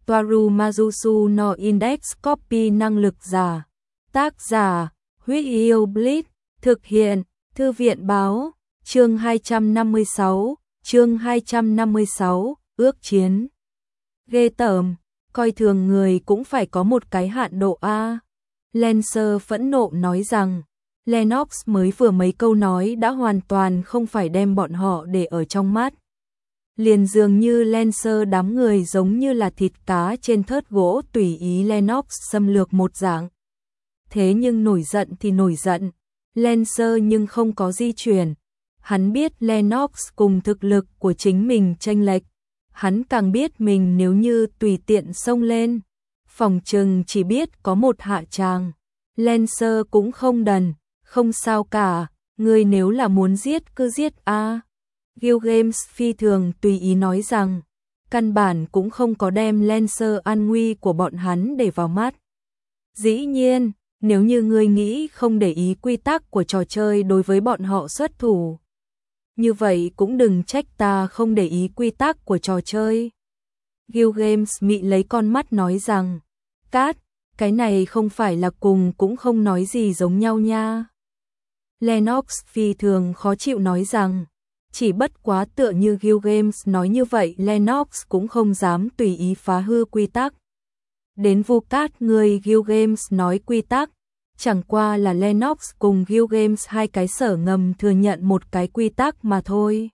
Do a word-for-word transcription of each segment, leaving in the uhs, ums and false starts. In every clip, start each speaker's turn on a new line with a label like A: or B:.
A: Toaru Majusu no Index Copy năng lực giả. Tác giả, Huyết Yêu Blitz, thực hiện, Thư viện báo, chương hai trăm năm mươi sáu, chương hai trăm năm mươi sáu, ước chiến. Ghê tởm, coi thường người cũng phải có một cái hạn độ a. Lancer phẫn nộ nói rằng, Lennox mới vừa mấy câu nói đã hoàn toàn không phải đem bọn họ để ở trong mắt. Liền dường như Lancer đám người giống như là thịt cá trên thớt gỗ tùy ý Lennox xâm lược một dạng. Thế nhưng nổi giận thì nổi giận, Lancer nhưng không có di chuyển. Hắn biết Lennox cùng thực lực của chính mình chênh lệch, hắn càng biết mình nếu như tùy tiện xông lên, phòng trừng chỉ biết có một hạ tràng. Lancer cũng không đần, không sao cả, ngươi nếu là muốn giết cứ giết a. À. Gilgamesh phi thường tùy ý nói rằng, căn bản cũng không có đem Lancer an nguy của bọn hắn để vào mắt. Dĩ nhiên, nếu như ngươi nghĩ không để ý quy tắc của trò chơi đối với bọn họ xuất thủ, như vậy cũng đừng trách ta không để ý quy tắc của trò chơi. Gilgamesh mị lấy con mắt nói rằng, Cát, cái này không phải là cùng cũng không nói gì giống nhau nha. Lennox phi thường khó chịu nói rằng, chỉ bất quá tựa như Gilgamesh nói như vậy Lennox cũng không dám tùy ý phá hư quy tắc. Đến Vu Cát người Gilgamesh nói quy tắc, chẳng qua là Lennox cùng Gilgamesh hai cái sở ngầm thừa nhận một cái quy tắc mà thôi.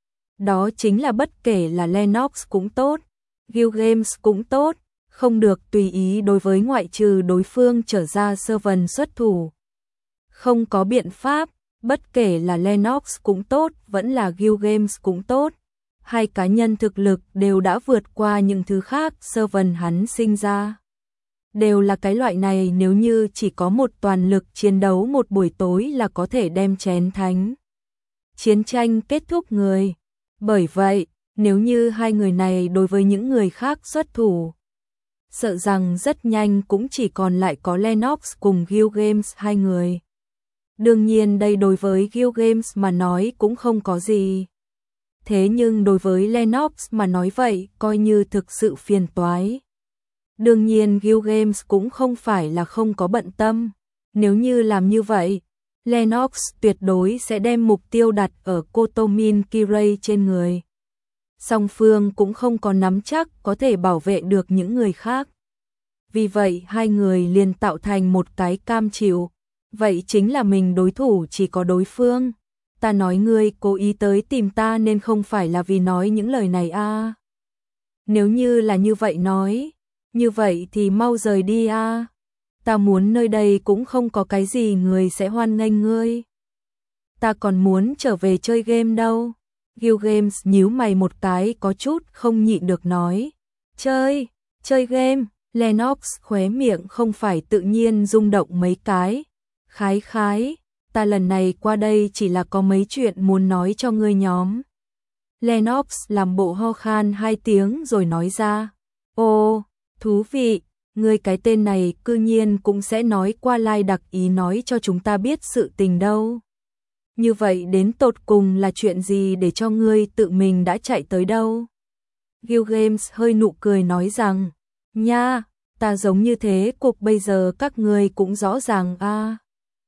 A: Đó chính là bất kể là Lennox cũng tốt, Gilgamesh cũng tốt, không được tùy ý đối với ngoại trừ đối phương trở ra servant xuất thủ. Không có biện pháp, bất kể là Lennox cũng tốt, vẫn là Gilgamesh cũng tốt. Hai cá nhân thực lực đều đã vượt qua những thứ khác servant hắn sinh ra. Đều là cái loại này nếu như chỉ có một toàn lực chiến đấu một buổi tối là có thể đem chén thánh. Chiến tranh kết thúc người. Bởi vậy, nếu như hai người này đối với những người khác xuất thủ, sợ rằng rất nhanh cũng chỉ còn lại có Lennox cùng Gilgamesh hai người. Đương nhiên đây đối với Gilgamesh mà nói cũng không có gì. Thế nhưng đối với Lennox mà nói vậy coi như thực sự phiền toái. Đương nhiên Gilgamesh cũng không phải là không có bận tâm. Nếu như làm như vậy, Lennox tuyệt đối sẽ đem mục tiêu đặt ở Kotomin Kirei trên người. Song phương cũng không có nắm chắc có thể bảo vệ được những người khác. Vì vậy hai người liền tạo thành một cái cam chịu. Vậy chính là mình đối thủ chỉ có đối phương. Ta nói ngươi cố ý tới tìm ta nên không phải là vì nói những lời này a. À. Nếu như là như vậy nói, như vậy thì mau rời đi a. À. Ta muốn nơi đây cũng không có cái gì người sẽ hoan nghênh ngươi. Ta còn muốn trở về chơi game đâu. Gilgamesh nhíu mày một cái có chút không nhịn được nói. Chơi, chơi game. Lennox khóe miệng không phải tự nhiên rung động mấy cái. Khái khái, ta lần này qua đây chỉ là có mấy chuyện muốn nói cho ngươi nhóm. Lennox làm bộ ho khan hai tiếng rồi nói ra. Ồ, thú vị, ngươi cái tên này cư nhiên cũng sẽ nói qua lai đặc ý nói cho chúng ta biết sự tình đâu. Như vậy đến tột cùng là chuyện gì để cho ngươi tự mình đã chạy tới đâu? Gilgamesh hơi nụ cười nói rằng, nha, ta giống như thế cuộc bây giờ các ngươi cũng rõ ràng a. À.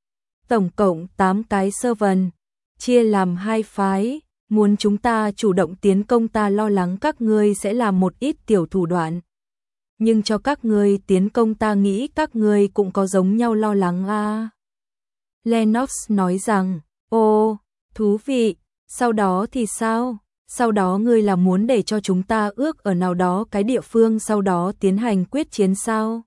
A: Tổng cộng tám cái servant, chia làm hai phái, muốn chúng ta chủ động tiến công ta lo lắng các ngươi sẽ làm một ít tiểu thủ đoạn. Nhưng cho các ngươi tiến công ta nghĩ các ngươi cũng có giống nhau lo lắng a. À. Lennox nói rằng, ồ, thú vị, sau đó thì sao? Sau đó ngươi là muốn để cho chúng ta ước ở nào đó cái địa phương sau đó tiến hành quyết chiến sao?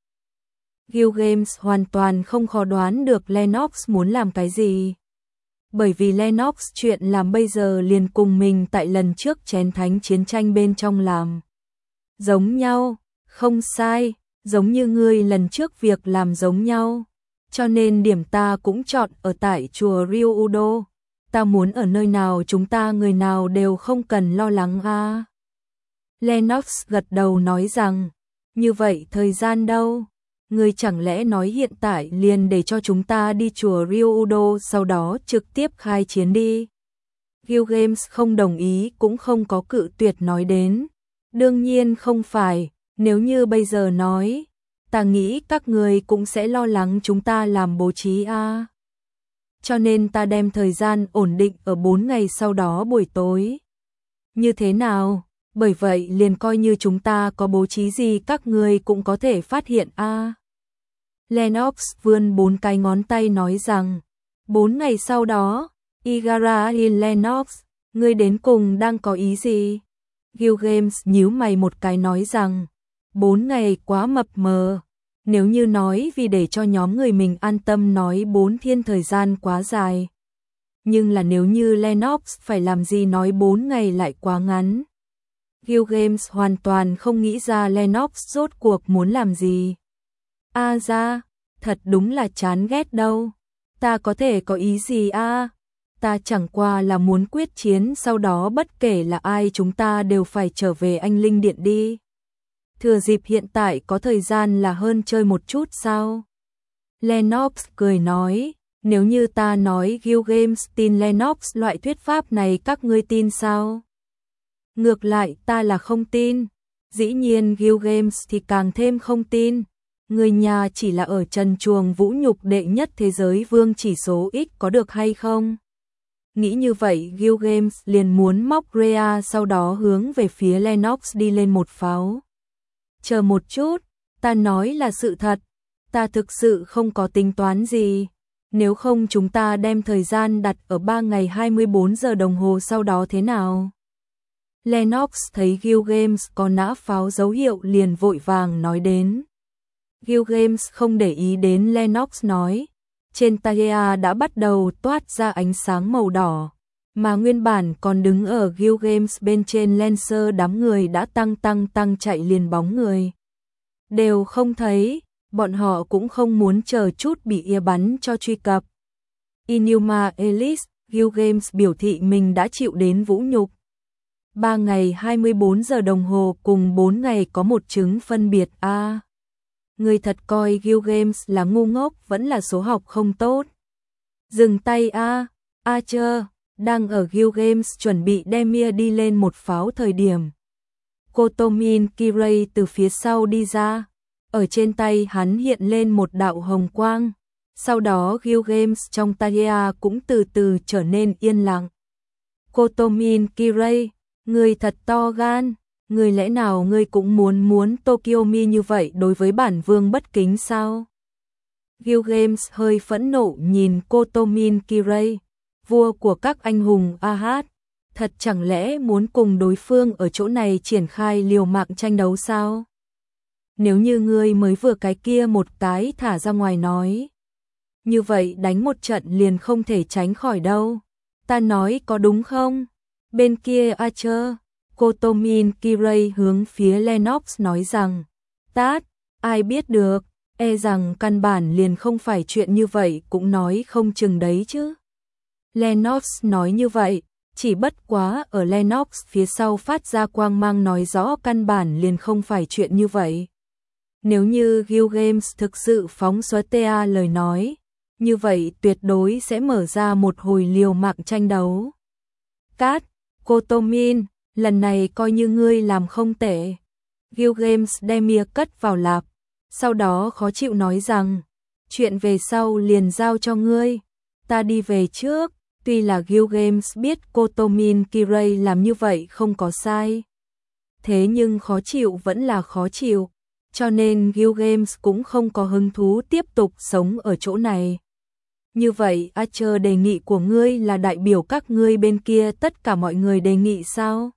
A: Gilgamesh hoàn toàn không khó đoán được Lennox muốn làm cái gì. Bởi vì Lennox chuyện làm bây giờ liền cùng mình tại lần trước chén thánh chiến tranh bên trong làm. Giống nhau, không sai, giống như ngươi lần trước việc làm giống nhau. Cho nên điểm ta cũng chọn ở tại chùa Ryuudo. Ta muốn ở nơi nào chúng ta người nào đều không cần lo lắng a. À. Lennox gật đầu nói rằng, như vậy thời gian đâu? Ngươi chẳng lẽ nói hiện tại liền để cho chúng ta đi chùa Ryuudo sau đó trực tiếp khai chiến đi? Gilgamesh không đồng ý cũng không có cự tuyệt nói đến. Đương nhiên không phải, Nếu như bây giờ nói, ta nghĩ các người cũng sẽ lo lắng chúng ta làm bố trí a. Cho nên ta đem thời gian ổn định ở bốn ngày sau đó buổi tối. Như thế nào? Bởi vậy liền coi như chúng ta có bố trí gì các người cũng có thể phát hiện a. Lennox vươn bốn cái ngón tay nói rằng, bốn ngày sau đó, Igarashi Lennox, ngươi đến cùng đang có ý gì? Gilgamesh nhíu mày một cái nói rằng, bốn ngày quá mập mờ. Nếu như nói vì để cho nhóm người mình an tâm nói bốn thiên thời gian quá dài. Nhưng là nếu như Lennox phải làm gì nói bốn ngày lại quá ngắn. Gilgamesh hoàn toàn không nghĩ ra Lennox rốt cuộc muốn làm gì. A ra, thật đúng là chán ghét đâu. Ta có thể có ý gì a? Ta chẳng qua là muốn quyết chiến, sau đó bất kể là ai chúng ta đều phải trở về Anh Linh Điện đi. Thừa dịp hiện tại có thời gian là hơn chơi một chút sao? Lennox cười nói, nếu như ta nói Gilgamesh tin Lennox loại thuyết pháp này các ngươi tin sao? Ngược lại ta là không tin. Dĩ nhiên Gilgamesh thì càng thêm không tin. Người nhà chỉ là ở trần chuồng vũ nhục đệ nhất thế giới vương chỉ số X có được hay không? Nghĩ như vậy Gilgamesh liền muốn móc Rhea, sau đó hướng về phía Lennox đi lên một pháo. Chờ một chút, ta nói là sự thật, ta thực sự không có tính toán gì. Nếu không chúng ta đem thời gian đặt ở ba ngày hai mươi bốn giờ đồng hồ sau đó thế nào? Lennox thấy Gilgamesh có nã pháo dấu hiệu liền vội vàng nói đến. Gilgamesh không để ý đến Lennox nói, trên Tahia đã bắt đầu toát ra ánh sáng màu đỏ, mà nguyên bản còn đứng ở Gilgamesh bên trên Lancer đám người đã tăng tăng tăng chạy liền bóng người. Đều không thấy, bọn họ cũng không muốn chờ chút bị ia bắn cho truy cập. Inuma Elise, Gilgamesh biểu thị mình đã chịu đến vũ nhục. ba ngày hai mươi bốn giờ đồng hồ cùng bốn ngày có một chứng phân biệt a. À, người thật coi Gilgamesh là ngu ngốc vẫn là số học không tốt. Dừng tay a, à, Archer, đang ở Gilgamesh chuẩn bị đem Mia đi lên một pháo thời điểm. Kotomin Kirei từ phía sau đi ra, ở trên tay hắn hiện lên một đạo hồng quang. Sau đó Gilgamesh trong Tahia cũng từ từ trở nên yên lặng. Kotomin Kirei, người thật to gan, người lẽ nào ngươi cũng muốn muốn Tokyomi như vậy đối với bản vương bất kính sao? Gilgamesh hơi phẫn nộ nhìn Kotomin Kirei, vua của các anh hùng Ahad, thật chẳng lẽ muốn cùng đối phương ở chỗ này triển khai liều mạng tranh đấu sao? Nếu như ngươi mới vừa cái kia một cái thả ra ngoài nói, như vậy đánh một trận liền không thể tránh khỏi đâu. Ta nói có đúng không? Bên kia Archer, Kotomin Kirei hướng phía Lennox nói rằng, tát, ai biết được, e rằng căn bản liền không phải chuyện như vậy cũng nói không chừng đấy chứ. Lennox nói như vậy, chỉ bất quá ở Lennox phía sau phát ra quang mang nói rõ căn bản liền không phải chuyện như vậy. Nếu như Gilgamesh thực sự phóng xuất tea lời nói, như vậy tuyệt đối sẽ mở ra một hồi liều mạng tranh đấu. Cát, Kotomin, lần này coi như ngươi làm không tệ. Gilgamesh đem Mia cất vào lạp, sau đó khó chịu nói rằng, chuyện về sau liền giao cho ngươi, ta đi về trước. Tuy là Gilgamesh biết Kotomin Kirei làm như vậy không có sai, thế nhưng khó chịu vẫn là khó chịu, cho nên Gilgamesh cũng không có hứng thú tiếp tục sống ở chỗ này. Như vậy Archer, đề nghị của ngươi là đại biểu các ngươi bên kia tất cả mọi người đề nghị sao?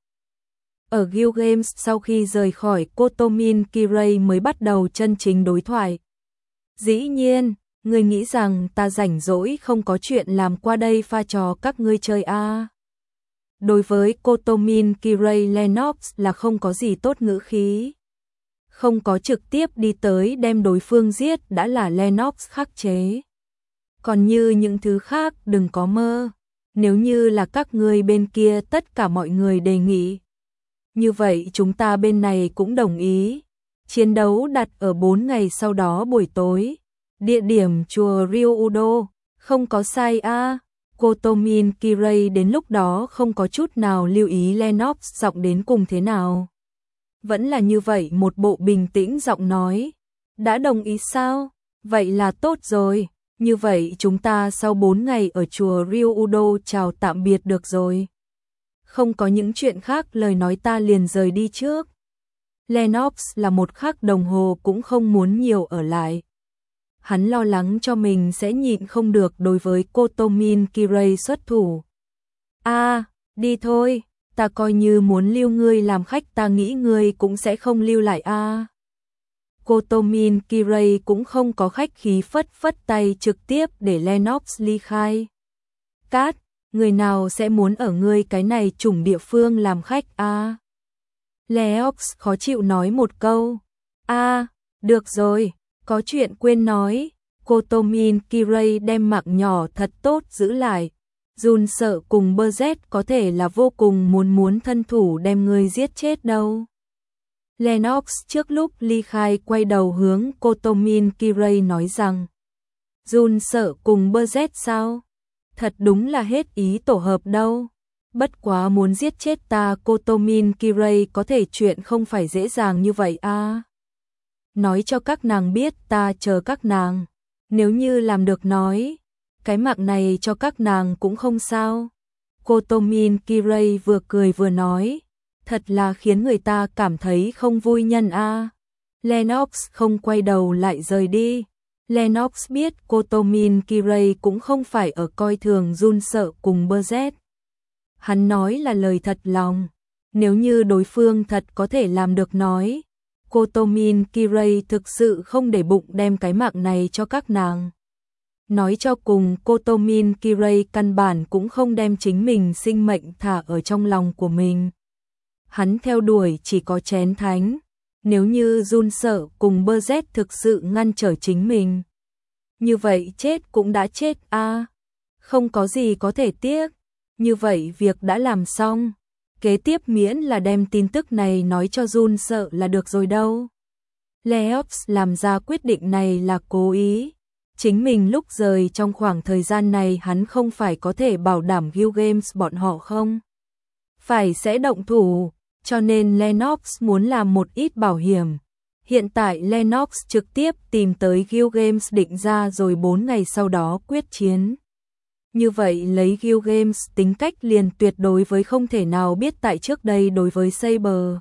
A: Ở Gilgamesh sau khi rời khỏi Kotomin Kirei mới bắt đầu chân chính đối thoại. Dĩ nhiên, ngươi nghĩ rằng ta rảnh rỗi không có chuyện làm qua đây pha trò các ngươi chơi a? À? Đối với Kotomin Kirei, Lennox là không có gì tốt ngữ khí. Không có trực tiếp đi tới đem đối phương giết đã là Lennox khắc chế. Còn như những thứ khác đừng có mơ. Nếu như là các ngươi bên kia tất cả mọi người đề nghị, như vậy chúng ta bên này cũng đồng ý. Chiến đấu đặt ở bốn ngày sau đó buổi tối. Địa điểm chùa Ryuudo, không có sai a. À. Kotomin Kirei đến lúc đó không có chút nào lưu ý Lennox giọng đến cùng thế nào. Vẫn là như vậy một bộ bình tĩnh giọng nói. Đã đồng ý sao? Vậy là tốt rồi. Như vậy chúng ta sau bốn ngày ở chùa Ryudo chào tạm biệt được rồi. Không có những chuyện khác lời nói ta liền rời đi trước. Lennox là một khắc đồng hồ cũng không muốn nhiều ở lại. Hắn lo lắng cho mình sẽ nhịn không được đối với Kotomin Kirei xuất thủ. A, đi thôi, ta coi như muốn lưu ngươi làm khách, ta nghĩ ngươi cũng sẽ không lưu lại a. À. Kotomin Kirei cũng không có khách khí, phất phất tay trực tiếp để Lennox ly khai. Cát, người nào sẽ muốn ở ngươi cái này chủng địa phương làm khách a? À. Lennox khó chịu nói một câu. A, à, được rồi, có chuyện quên nói. Kotomin Kirei đem mạng nhỏ thật tốt giữ lại. Jun sợ cùng Buzet có thể là vô cùng muốn muốn thân thủ đem ngươi giết chết đâu. Lennox trước lúc ly khai quay đầu hướng Kotomin Kirei nói rằng, Jun sợ cùng Buzet sao? Thật đúng là hết ý tổ hợp đâu. Bất quá muốn giết chết ta Kotomin Kirei có thể chuyện không phải dễ dàng như vậy a. À. Nói cho các nàng biết ta chờ các nàng. Nếu như làm được nói, cái mạng này cho các nàng cũng không sao. Kotomin Kirei vừa cười vừa nói, thật là khiến người ta cảm thấy không vui nhân a. À. Lennox không quay đầu lại rời đi. Lennox biết Kotomin Kirei cũng không phải ở coi thường Jun sợ cùng Buzet. Hắn nói là lời thật lòng. Nếu như đối phương thật có thể làm được nói, Kotomin Kirei thực sự không để bụng đem cái mạng này cho các nàng. Nói cho cùng Kotomin Kirei căn bản cũng không đem chính mình sinh mệnh thả ở trong lòng của mình. Hắn theo đuổi chỉ có chén thánh. Nếu như Jun sợ cùng Buzet thực sự ngăn trở chính mình, như vậy chết cũng đã chết a, à. Không có gì có thể tiếc. Như vậy việc đã làm xong. Kế tiếp miễn là đem tin tức này nói cho Jun sợ là được rồi đâu. Leops làm ra quyết định này là cố ý. Chính mình lúc rời trong khoảng thời gian này hắn không phải có thể bảo đảm Guild Games bọn họ không phải sẽ động thủ, cho nên Lennox muốn làm một ít bảo hiểm. Hiện tại Lennox trực tiếp tìm tới Guild Games định ra rồi bốn ngày sau đó quyết chiến. Như vậy lấy Guild Games tính cách liền tuyệt đối với không thể nào biết tại trước đây đối với Saber.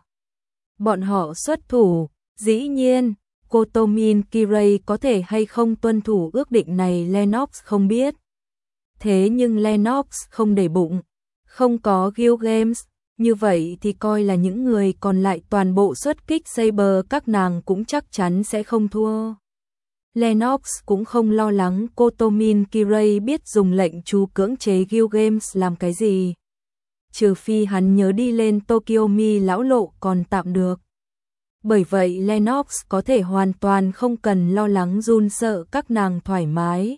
A: Bọn họ xuất thủ, dĩ nhiên, Kotomin Kirei có thể hay không tuân thủ ước định này Lennox không biết. Thế nhưng Lennox không để bụng, không có Guild Games, như vậy thì coi là những người còn lại toàn bộ xuất kích Saber các nàng cũng chắc chắn sẽ không thua. Lennox cũng không lo lắng Kotomin Kirei biết dùng lệnh chú cưỡng chế Guild Games làm cái gì. Trừ phi hắn nhớ đi lên Tokyomi lão lộ còn tạm được. Bởi vậy Lennox có thể hoàn toàn không cần lo lắng Jun sợ các nàng thoải mái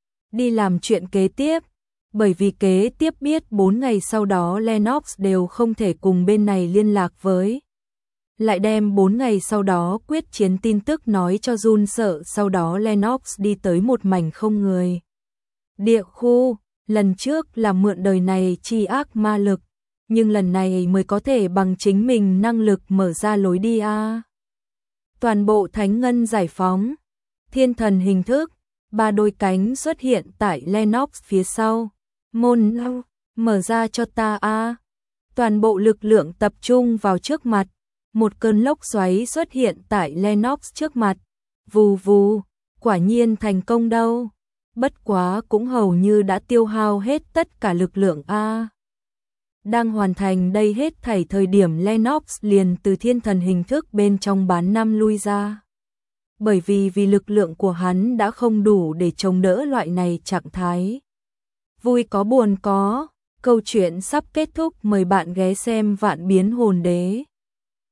A: đi làm chuyện kế tiếp. Bởi vì kế tiếp biết bốn ngày sau đó Lennox đều không thể cùng bên này liên lạc với. Lại đem bốn ngày sau đó quyết chiến tin tức nói cho Jun sợ, sau đó Lennox đi tới một mảnh không người. Địa khu, lần trước là mượn đời này chi ác ma lực, nhưng lần này mới có thể bằng chính mình năng lực mở ra lối đi a. À. Toàn bộ thánh ngân giải phóng, thiên thần hình thức, ba đôi cánh xuất hiện tại Lennox phía sau. Môn nào, mở ra cho ta a. À. Toàn bộ lực lượng tập trung vào trước mặt. Một cơn lốc xoáy xuất hiện tại Lennox trước mặt. Vù vù, quả nhiên thành công đâu. Bất quá cũng hầu như đã tiêu hao hết tất cả lực lượng a. À. Đang hoàn thành đây hết thảy thời điểm Lennox liền từ thiên thần hình thức bên trong bán năm lui ra. Bởi vì vì lực lượng của hắn đã không đủ để chống đỡ loại này trạng thái. Vui có buồn có, câu chuyện sắp kết thúc, mời bạn ghé xem Vạn Biến Hồn Đế.